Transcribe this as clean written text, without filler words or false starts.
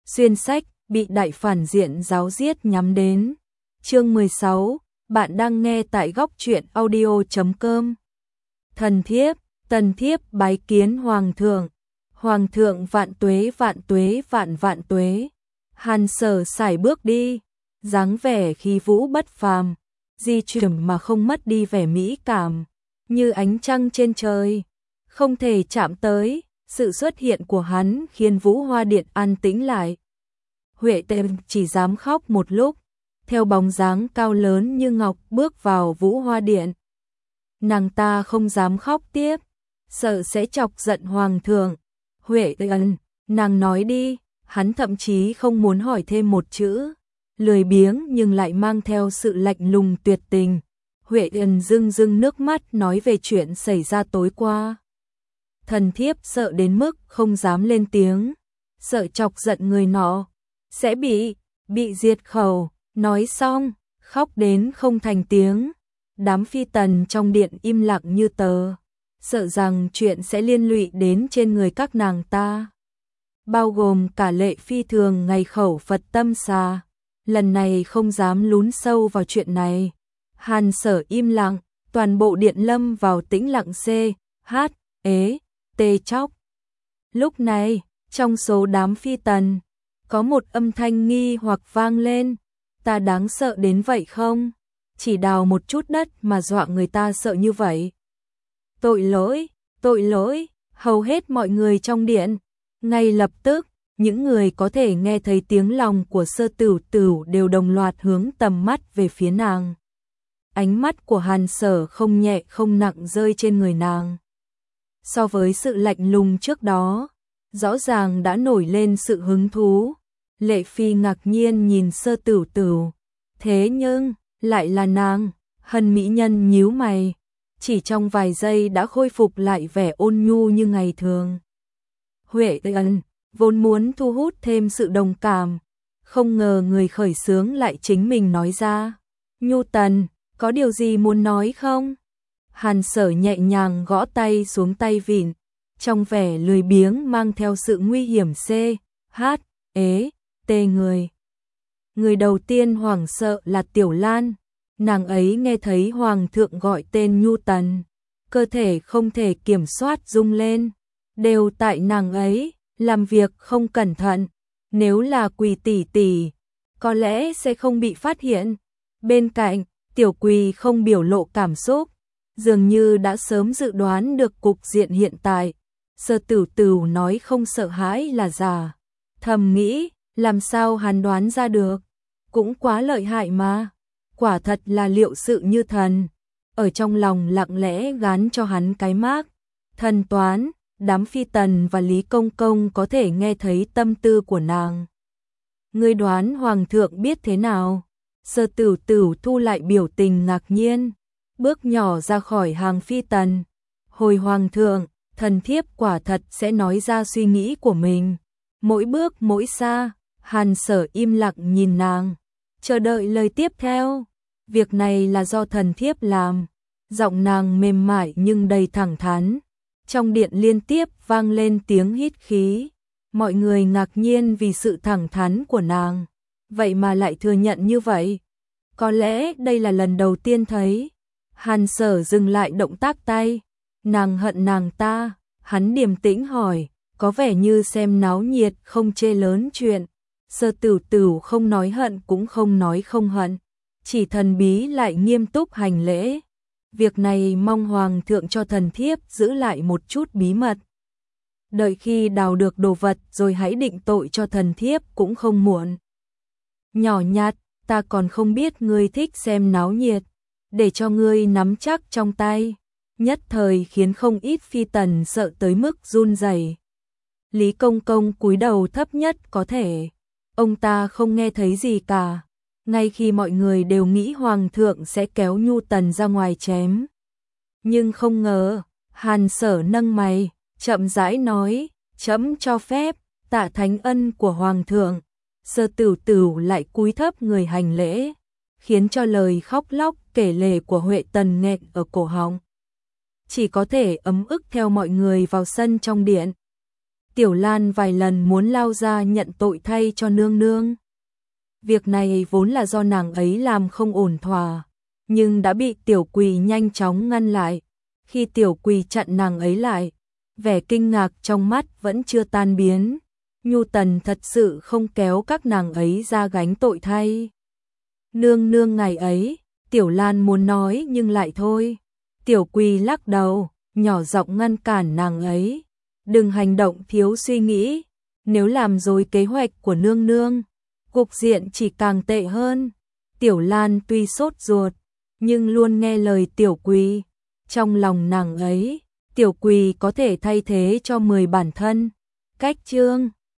Xuyên sách, bị đại phản diện giáo giết nhắm đến. Chương 16, bạn đang nghe tại góc truyện audio.com. Thần thiếp, tần thiếp bái kiến hoàng thượng. Hoàng thượng vạn tuế vạn vạn tuế. Hàn Sở sải bước đi, dáng vẻ khí vũ bất phàm, di chuyển mà không mất đi vẻ mỹ cảm, như ánh trăng trên trời, không thể chạm tới. Sự xuất hiện của hắn khiến Vũ Hoa Điện an tĩnh lại. Huệ Tề chỉ dám khóc một lúc, theo bóng dáng cao lớn như ngọc bước vào Vũ Hoa Điện. Nàng ta không dám khóc tiếp, sợ sẽ chọc giận hoàng thượng. Huệ Tề, nàng nói đi. Hắn thậm chí không muốn hỏi thêm một chữ, lười biếng nhưng lại mang theo sự lạnh lùng tuyệt tình. Huệ Tề rưng nước mắt nói về chuyện xảy ra tối qua. Thần thiếp sợ đến mức không dám lên tiếng, sợ chọc giận người nọ sẽ bị diệt khẩu. Nói xong, khóc đến không thành tiếng. Đám phi tần trong điện im lặng như tờ, sợ rằng chuyện sẽ liên lụy đến trên người các nàng ta, bao gồm cả Lệ Phi thường ngày khẩu Phật tâm xà, lần này không dám lún sâu vào chuyện này. Hàn Sở im lặng, toàn bộ điện lâm vào tĩnh lặng tê chóc. Lúc này, trong số đám phi tần, có một âm thanh nghi hoặc vang lên. Ta đáng sợ đến vậy không? Chỉ đào một chút đất mà dọa người ta sợ như vậy. Tội lỗi, hầu hết mọi người trong điện. Ngay lập tức, những người có thể nghe thấy tiếng lòng của Sơ Tửu Tửu đều đồng loạt hướng tầm mắt về phía nàng. Ánh mắt của Hàn Sở không nhẹ không nặng rơi trên người nàng. So với sự lạnh lùng trước đó, rõ ràng đã nổi lên sự hứng thú. Lệ Phi ngạc nhiên nhìn Sơ Tửu Tửu, thế nhưng lại là nàng. Hân mỹ nhân nhíu mày, chỉ trong vài giây đã khôi phục lại vẻ ôn nhu như ngày thường. Huệ Tề vốn muốn thu hút thêm sự đồng cảm, không ngờ người khởi xướng lại chính mình nói ra. Nhu Tần, có điều gì muốn nói không? Hàn Sở nhẹ nhàng gõ tay xuống tay vịn, trong vẻ lười biếng mang theo sự nguy hiểm người. Người đầu tiên hoảng sợ là Tiểu Lan, nàng ấy nghe thấy hoàng thượng gọi tên Nhu Tần, cơ thể không thể kiểm soát rung lên, đều tại nàng ấy làm việc không cẩn thận, nếu là Quỳ tỷ tỷ, có lẽ sẽ không bị phát hiện. Bên cạnh, Tiểu Quỳ không biểu lộ cảm xúc, dường như đã sớm dự đoán được cục diện hiện tại. Sơ Tửu Tửu nói không sợ hãi là giả, thầm nghĩ, làm sao hắn đoán ra được, cũng quá lợi hại mà, quả thật là liệu sự như thần. Ở trong lòng lặng lẽ gán cho hắn cái mác thần toán. Đám phi tần và Lý Công Công có thể nghe thấy tâm tư của nàng. Ngươi đoán hoàng thượng biết thế nào? Sơ Tửu Tửu thu lại biểu tình ngạc nhiên, bước nhỏ ra khỏi hàng phi tần. Hồi hoàng thượng, thần thiếp quả thật sẽ nói ra suy nghĩ của mình. Mỗi bước mỗi xa. Hàn Sở im lặng nhìn nàng, chờ đợi lời tiếp theo. Việc này là do thần thiếp làm. Giọng nàng mềm mại nhưng đầy thẳng thắn. Trong điện liên tiếp vang lên tiếng hít khí. Mọi người ngạc nhiên vì sự thẳng thắn của nàng, vậy mà lại thừa nhận như vậy. Có lẽ đây là lần đầu tiên thấy. Hàn Sở dừng lại động tác tay. Nàng hận nàng ta. Hắn điềm tĩnh hỏi, có vẻ như xem náo nhiệt không chê lớn chuyện. Sơ Tửu Tửu không nói hận cũng không nói không hận, chỉ thần bí lại nghiêm túc hành lễ. Việc này mong hoàng thượng cho thần thiếp giữ lại một chút bí mật. Đợi khi đào được đồ vật rồi hãy định tội cho thần thiếp cũng không muộn. Nhỏ nhặt, ta còn không biết ngươi thích xem náo nhiệt, để cho ngươi nắm chắc trong tay. Nhất thời khiến không ít phi tần sợ tới mức run rẩy. Lý Công Công cúi đầu thấp nhất có thể. Ông ta không nghe thấy gì cả. Ngay khi mọi người đều nghĩ hoàng thượng sẽ kéo Nhu Tần ra ngoài chém. Nhưng không ngờ, Hàn Sở nâng mày, chậm rãi nói, trẫm cho phép, tạ thánh ân của hoàng thượng. Sơ Tửu Tửu lại cúi thấp người hành lễ, khiến cho lời khóc lóc kể lể của Huệ Tần nghẹn ở cổ họng. Chỉ có thể ấm ức theo mọi người vào sân trong điện. Tiểu Lan vài lần muốn lao ra nhận tội thay cho nương nương. Việc này vốn là do nàng ấy làm không ổn thỏa, nhưng đã bị Tiểu Quỳ nhanh chóng ngăn lại. Khi Tiểu Quỳ chặn nàng ấy lại, vẻ kinh ngạc trong mắt vẫn chưa tan biến. Nhu Tần thật sự không kéo các nàng ấy ra gánh tội thay. Nương nương ngày ấy, Tiểu Lan muốn nói nhưng lại thôi. Tiểu Quỳ lắc đầu, nhỏ giọng ngăn cản nàng ấy. Đừng hành động thiếu suy nghĩ, nếu làm dối kế hoạch của nương nương, cục diện chỉ càng tệ hơn. Tiểu Lan tuy sốt ruột, nhưng luôn nghe lời Tiểu Quỳ. Trong lòng nàng ấy, Tiểu Quỳ có thể thay thế cho 10 bản thân. Cách chương